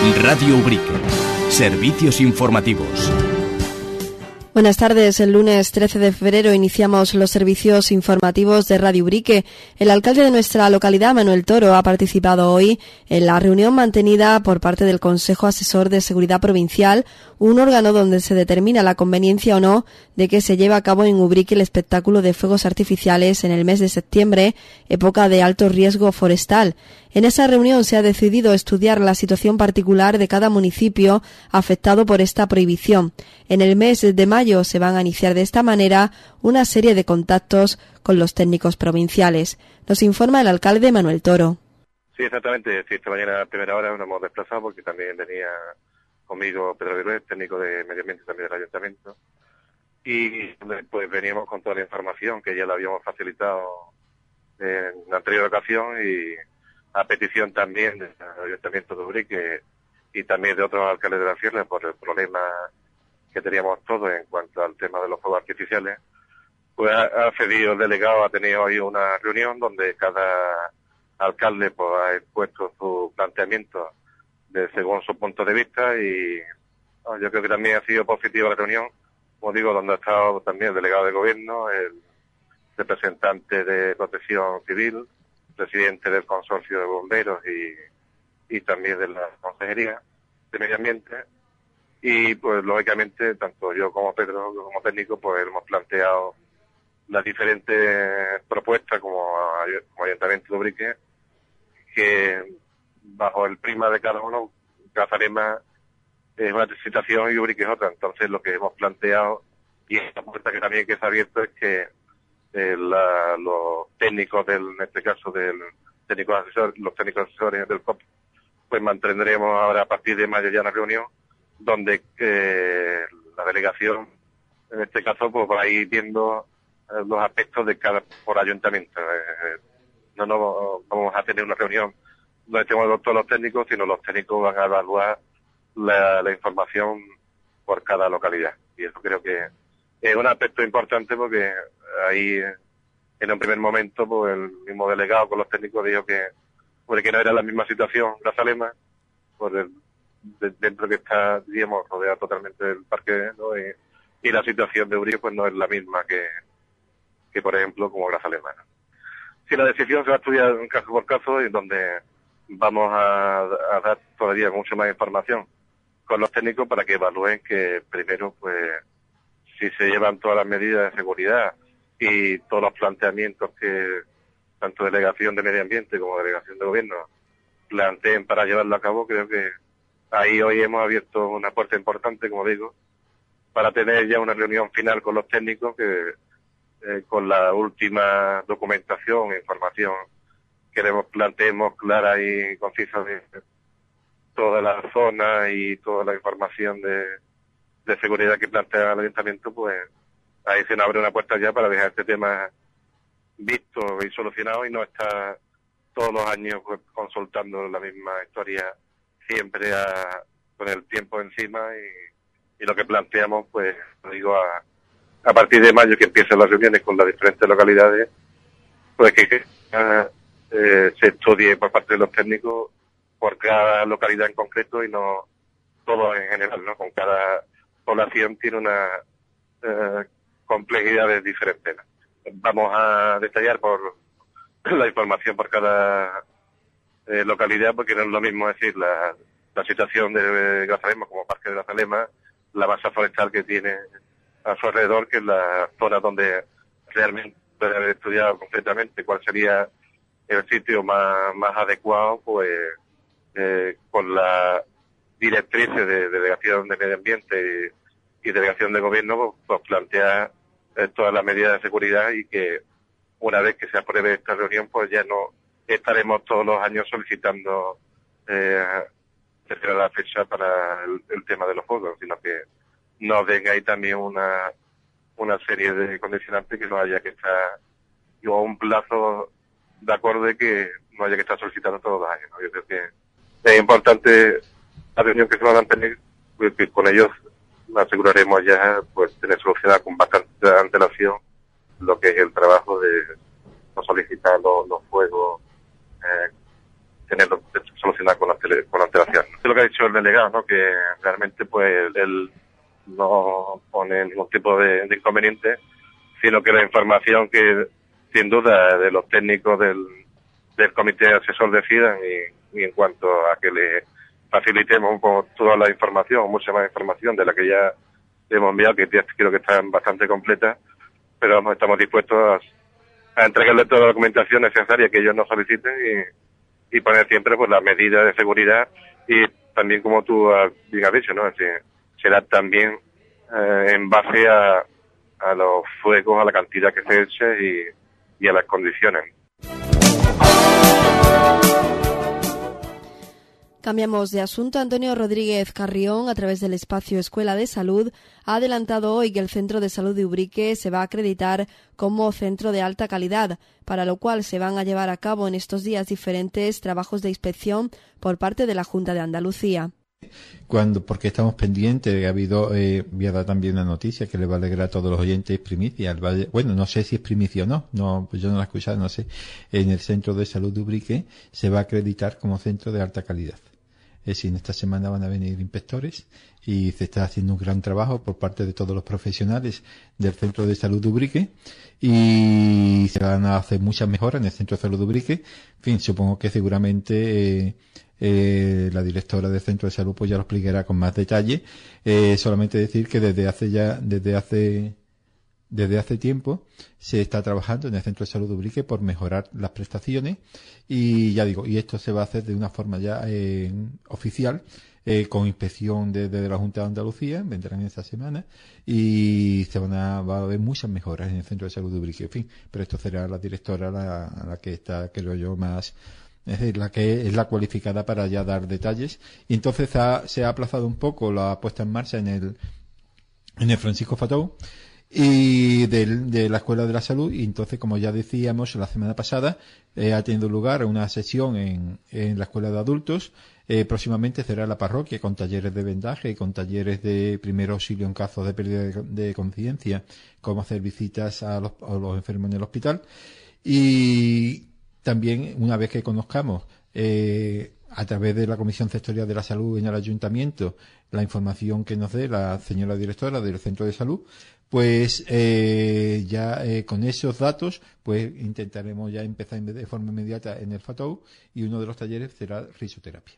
Radio Ubrique. Servicios informativos. Buenas tardes. El lunes 13 de febrero iniciamos los servicios informativos de Radio Ubrique. El alcalde de nuestra localidad, Manuel Toro, ha participado hoy en la reunión mantenida por parte del Consejo Asesor de Seguridad Provincial, un órgano donde se determina la conveniencia o no de que se lleve a cabo en Ubrique el espectáculo de fuegos artificiales en el mes de septiembre, época de alto riesgo forestal. En esa reunión se ha decidido estudiar la situación particular de cada municipio afectado por esta prohibición. En el mes de mayo se van a iniciar de esta manera una serie de contactos con los técnicos provinciales. Nos informa el alcalde Manuel Toro. Sí, exactamente. Sí, esta mañana a primera hora nos hemos desplazado porque también venía conmigo Pedro Virués, técnico de Medio Ambiente también del Ayuntamiento. Y pues veníamos con toda la información que ya la habíamos facilitado en la anterior ocasión y a petición también del Ayuntamiento de Ubrique y también de otros alcaldes de la Sierra por el problema que teníamos todos en cuanto al tema de los fuegos artificiales. Pues ha cedido el delegado, ha tenido hoy una reunión donde cada alcalde pues ha expuesto su planteamiento según su punto de vista y yo creo que también ha sido positiva la reunión, como digo, donde ha estado también el delegado de gobierno, el representante de Protección Civil, presidente del consorcio de bomberos y también de la Consejería de Medio Ambiente. Y pues lógicamente tanto yo como Pedro como técnico pues hemos planteado las diferentes propuestas como Ayuntamiento de Ubrique, que bajo el prima de cada uno, Grazalema es una situación y Ubrique es otra. Entonces lo que hemos planteado y esta puerta que también que se ha abierto es que los técnicos en este caso los técnicos asesores del COP, pues mantendremos ahora a partir de mayo ya una reunión donde la delegación, en este caso, pues va a ir viendo los aspectos de cada por ayuntamiento. No vamos a tener una reunión donde estemos todos los técnicos, sino los técnicos van a evaluar la información por cada localidad. Y eso creo que es un aspecto importante porque ahí, en un primer momento, pues el mismo delegado con los técnicos dijo que no era la misma situación Grazalema, dentro que está, digamos, rodeado totalmente del parque, ¿no? Y la situación de Ubrique pues no es la misma que por ejemplo, como Grazalema, ¿no? Si la decisión se va a estudiar caso por caso y donde vamos a dar todavía mucha más información con los técnicos para que evalúen que primero, pues, si se llevan todas las medidas de seguridad y todos los planteamientos que tanto Delegación de Medio Ambiente como Delegación de Gobierno planteen para llevarlo a cabo. Creo que ahí hoy hemos abierto una puerta importante, como digo, para tener ya una reunión final con los técnicos que con la última documentación e información planteemos clara y concisa de toda la zona y toda la información de seguridad que plantea el Ayuntamiento, pues ahí se nos abre una puerta ya para dejar este tema visto y solucionado y no estar todos los años pues consultando la misma historia siempre con el tiempo encima y lo que planteamos, pues, lo digo, a partir de mayo que empiezan las reuniones con las diferentes localidades, pues que se estudie por parte de los técnicos por cada localidad en concreto y no todo en general, ¿no? Con cada población tiene una complejidades diferentes, ¿no? Vamos a detallar por la información por cada localidad, porque no es lo mismo decir la situación de Grazalema como Parque de Grazalema, la masa forestal que tiene a su alrededor, que es la zona donde realmente puede haber estudiado concretamente cuál sería el sitio más adecuado, pues con la directrices de Delegación de Medio Ambiente y Delegación de Gobierno, pues plantear todas las medidas de seguridad y que una vez que se apruebe esta reunión, pues ya no estaremos todos los años solicitando la fecha para el tema de los fuegos, sino que nos venga ahí también una serie de condicionantes que no haya que estar a un plazo de acorde que no haya que estar solicitando todos los años, ¿no? Yo creo que es importante la reunión que se va a mantener, que con ellos aseguraremos ya pues tener solucionado con bastante antelación lo que es el trabajo de no solicitar los fuegos, tenerlo solucionado con antelación, ¿no? lo que ha dicho el delegado, ¿no? Que realmente pues él no pone ningún tipo de inconveniente, sino que la información que sin duda de los técnicos del comité asesor decidan y en cuanto a que le facilitemos un poco toda la información, mucha más información de la que ya hemos enviado, que creo que están bastante completas, pero vamos, estamos dispuestos a entregarle toda la documentación necesaria que ellos nos soliciten y poner siempre pues las medidas de seguridad y también, como tú bien has dicho, ¿no? Es decir, será también en base a los fuegos, a la cantidad que se eche y a las condiciones. Cambiamos de asunto. Antonio Rodríguez Carrión, a través del espacio Escuela de Salud, ha adelantado hoy que el Centro de Salud de Ubrique se va a acreditar como centro de alta calidad, para lo cual se van a llevar a cabo en estos días diferentes trabajos de inspección por parte de la Junta de Andalucía. Porque estamos pendientes, ha habido, voy a dar también una noticia que le va a alegrar a todos los oyentes, primicia. Bueno, no sé si es primicia o no, pues yo no la he escuchado, no sé. En el Centro de Salud de Ubrique se va a acreditar como centro de alta calidad. Es decir, en esta semana van a venir inspectores y se está haciendo un gran trabajo por parte de todos los profesionales del Centro de Salud de Ubrique y se van a hacer muchas mejoras en el Centro de Salud de Ubrique. En fin, supongo que seguramente la directora del Centro de Salud pues ya lo explicará con más detalle. Solamente decir que desde hace tiempo se está trabajando en el Centro de Salud de Ubrique por mejorar las prestaciones y ya digo, y esto se va a hacer de una forma ya oficial, con inspección desde la Junta de Andalucía, vendrán esta semana y va a haber muchas mejoras en el Centro de Salud de Ubrique. En fin, pero esto será la directora la que está, creo yo, más, es decir, la que es la cualificada para ya dar detalles. Y entonces se ha aplazado un poco la puesta en marcha en el Francisco Fatou y de la Escuela de la Salud, y entonces, como ya decíamos la semana pasada, ha tenido lugar una sesión en la Escuela de Adultos. Próximamente será la parroquia con talleres de vendaje y con talleres de primer auxilio en casos de pérdida de conciencia, cómo hacer visitas a los enfermos en el hospital. Y también, una vez que conozcamos a través de la Comisión Sectorial de la Salud en el Ayuntamiento la información que nos dé la señora directora del Centro de Salud, pues con esos datos pues intentaremos ya empezar de forma inmediata en el FATOU, y uno de los talleres será risoterapia.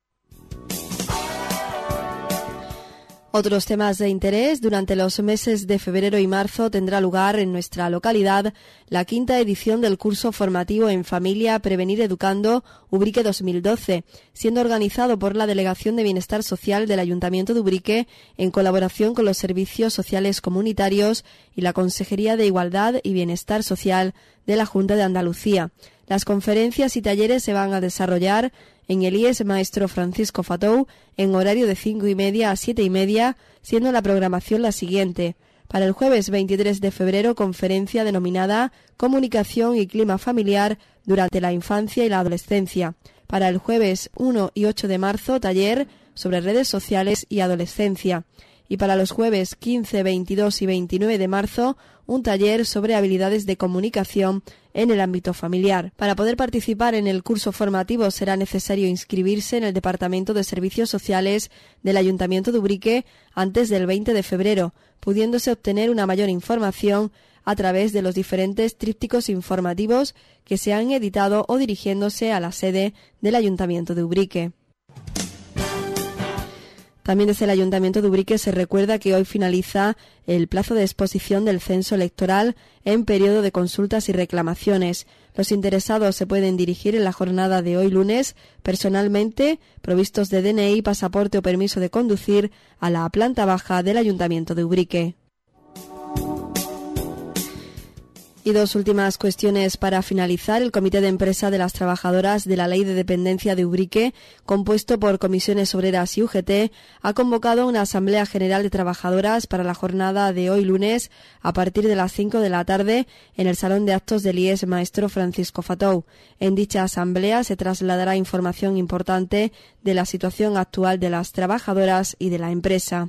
Otros temas de interés. Durante los meses de febrero y marzo tendrá lugar en nuestra localidad la 5ª edición del curso formativo en familia Prevenir Educando Ubrique 2012, siendo organizado por la Delegación de Bienestar Social del Ayuntamiento de Ubrique en colaboración con los servicios sociales comunitarios y la Consejería de Igualdad y Bienestar Social de la Junta de Andalucía. Las conferencias y talleres se van a desarrollar en el IES Maestro Francisco Fatou en horario de 5:30 a 7:30, siendo la programación la siguiente. Para el jueves 23 de febrero, conferencia denominada Comunicación y Clima Familiar durante la infancia y la adolescencia. Para el jueves 1 y 8 de marzo, taller sobre redes sociales y adolescencia. Y para los jueves 15, 22 y 29 de marzo, un taller sobre habilidades de comunicación en el ámbito familiar. Para poder participar en el curso formativo será necesario inscribirse en el Departamento de Servicios Sociales del Ayuntamiento de Ubrique antes del 20 de febrero, pudiéndose obtener una mayor información a través de los diferentes trípticos informativos que se han editado o dirigiéndose a la sede del Ayuntamiento de Ubrique. También desde el Ayuntamiento de Ubrique se recuerda que hoy finaliza el plazo de exposición del censo electoral en periodo de consultas y reclamaciones. Los interesados se pueden dirigir en la jornada de hoy lunes, personalmente, provistos de DNI, pasaporte o permiso de conducir, a la planta baja del Ayuntamiento de Ubrique. Y dos últimas cuestiones para finalizar. El Comité de Empresa de las Trabajadoras de la Ley de Dependencia de Ubrique, compuesto por Comisiones Obreras y UGT, ha convocado una Asamblea General de Trabajadoras para la jornada de hoy lunes a partir de las 5 de la tarde en el Salón de Actos del IES Maestro Francisco Fatou. En dicha asamblea se trasladará información importante de la situación actual de las trabajadoras y de la empresa.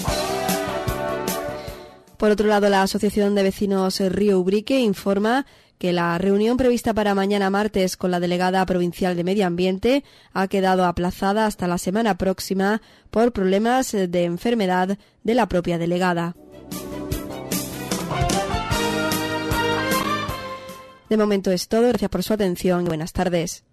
Por otro lado, la Asociación de Vecinos Río Ubrique informa que la reunión prevista para mañana martes con la delegada provincial de Medio Ambiente ha quedado aplazada hasta la semana próxima por problemas de enfermedad de la propia delegada. De momento es todo. Gracias por su atención y buenas tardes.